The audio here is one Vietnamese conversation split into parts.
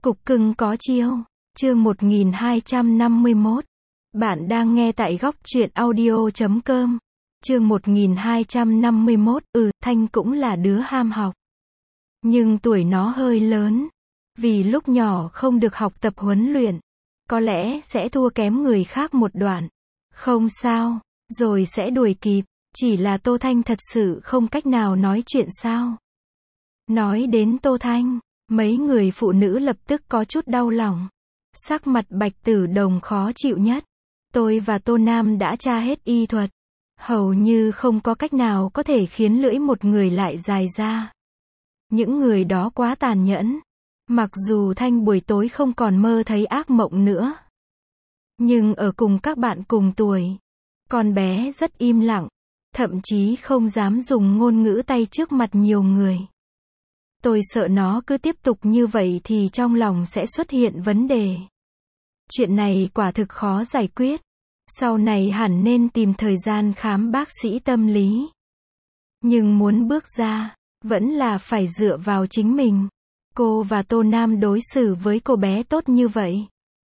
Cục cưng có chiêu. Chương 1251. Bạn đang nghe tại góc truyện audio.com. Chương 1251. Thanh cũng là đứa ham học. Nhưng tuổi nó hơi lớn. Vì lúc nhỏ không được học tập huấn luyện. Có lẽ sẽ thua kém người khác một đoạn. Không sao, rồi sẽ đuổi kịp. Chỉ là Tô Thanh thật sự không cách nào nói chuyện sao. Nói đến Tô Thanh, mấy người phụ nữ lập tức có chút đau lòng. Sắc mặt Bạch Tử Đồng khó chịu nhất. Tôi và Tô Nam đã tra hết y thuật. Hầu như không có cách nào có thể khiến lưỡi một người lại dài ra. Những người đó quá tàn nhẫn. Mặc dù Thanh buổi tối không còn mơ thấy ác mộng nữa. Nhưng ở cùng các bạn cùng tuổi, con bé rất im lặng. Thậm chí không dám dùng ngôn ngữ tay trước mặt nhiều người. Tôi sợ nó cứ tiếp tục như vậy thì trong lòng sẽ xuất hiện vấn đề. Chuyện này quả thực khó giải quyết. Sau này hẳn nên tìm thời gian khám bác sĩ tâm lý. Nhưng muốn bước ra, vẫn là phải dựa vào chính mình. Cô và Tô Nam đối xử với cô bé tốt như vậy.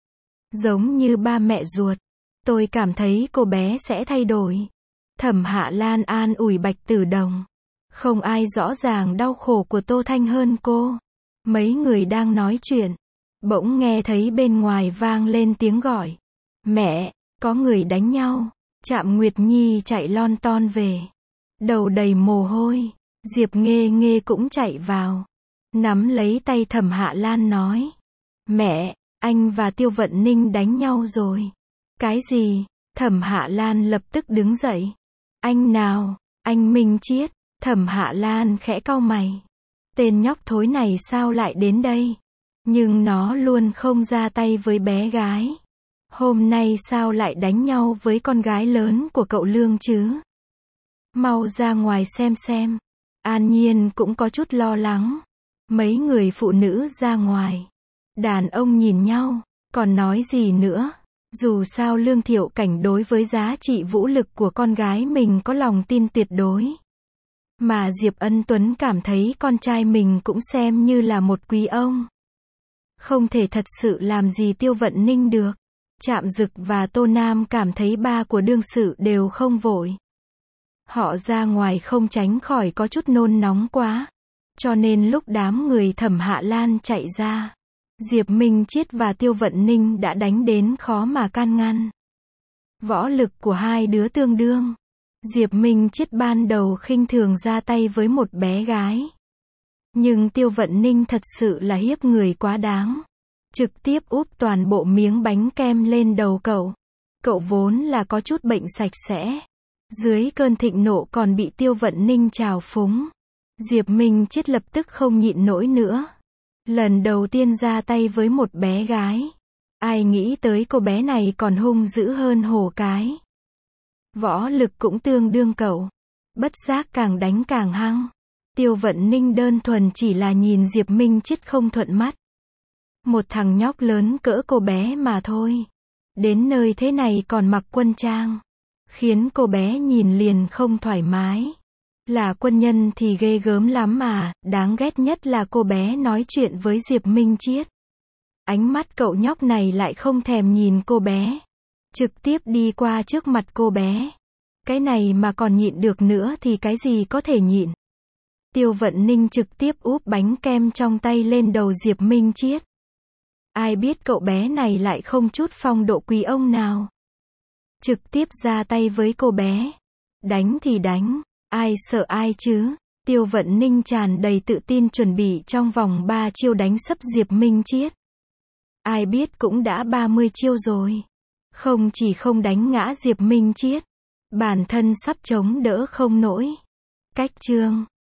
Giống như ba mẹ ruột. Tôi cảm thấy cô bé sẽ thay đổi. Thẩm Hạ Lan an ủi Bạch Tử Đồng. Không ai rõ ràng đau khổ của Tô Thanh hơn cô. Mấy người đang nói chuyện. Bỗng nghe thấy bên ngoài vang lên tiếng gọi. Mẹ, có người đánh nhau. Trạm Nguyệt Nhi chạy lon ton về. Đầu đầy mồ hôi. Diệp Nghê Nghê cũng chạy vào. Nắm lấy tay Thẩm Hạ Lan nói. Mẹ, anh và Tiêu Vận Ninh đánh nhau rồi. Cái gì? Thẩm Hạ Lan lập tức đứng dậy. Anh nào? Anh Minh Chiết. Thẩm Hạ Lan khẽ cau mày. Tên nhóc thối này sao lại đến đây? Nhưng nó luôn không ra tay với bé gái. Hôm nay sao lại đánh nhau với con gái lớn của cậu Lương chứ? Mau ra ngoài xem. An Nhiên cũng có chút lo lắng. Mấy người phụ nữ ra ngoài. Đàn ông nhìn nhau, còn nói gì nữa? Dù sao Lương Thiệu Cảnh đối với giá trị vũ lực của con gái mình có lòng tin tuyệt đối. Mà Diệp Ân Tuấn cảm thấy con trai mình cũng xem như là một quý ông. Không thể thật sự làm gì Tiêu Vận Ninh được. Trạm Dực và Tô Nam cảm thấy ba của đương sự đều không vội. Họ ra ngoài không tránh khỏi có chút nôn nóng quá. Cho nên lúc đám người Thẩm Hạ Lan chạy ra, Diệp Minh Chiết và Tiêu Vận Ninh đã đánh đến khó mà can ngăn. Võ lực của hai đứa tương đương. Diệp Minh Chiết ban đầu khinh thường ra tay với một bé gái. Nhưng Tiêu Vận Ninh thật sự là hiếp người quá đáng. Trực tiếp úp toàn bộ miếng bánh kem lên đầu cậu. Cậu vốn là có chút bệnh sạch sẽ. Dưới cơn thịnh nộ còn bị Tiêu Vận Ninh trào phúng. Diệp Minh Chiết lập tức không nhịn nổi nữa. Lần đầu tiên ra tay với một bé gái. Ai nghĩ tới cô bé này còn hung dữ hơn hổ cái. Võ lực cũng tương đương cậu. Bất giác càng đánh càng hăng. Tiêu Vận Ninh đơn thuần chỉ là nhìn Diệp Minh Chiết không thuận mắt. Một thằng nhóc lớn cỡ cô bé mà thôi. Đến nơi thế này còn mặc quân trang. Khiến cô bé nhìn liền không thoải mái. Là quân nhân thì ghê gớm lắm mà, đáng ghét nhất là cô bé nói chuyện với Diệp Minh Chiết. Ánh mắt cậu nhóc này lại không thèm nhìn cô bé. Trực tiếp đi qua trước mặt cô bé. Cái này mà còn nhịn được nữa thì cái gì có thể nhịn. Tiêu Vận Ninh trực tiếp úp bánh kem trong tay lên đầu Diệp Minh Chiết. Ai biết cậu bé này lại không chút phong độ quý ông nào. Trực tiếp ra tay với cô bé. Đánh thì đánh. Ai sợ ai chứ? Tiêu Vận Ninh tràn đầy tự tin chuẩn bị trong vòng 3 chiêu đánh sấp Diệp Minh Chiết. Ai biết cũng đã 30 chiêu rồi. Không chỉ không đánh ngã Diệp Minh Chiết, bản thân sắp chống đỡ không nổi. Cách chương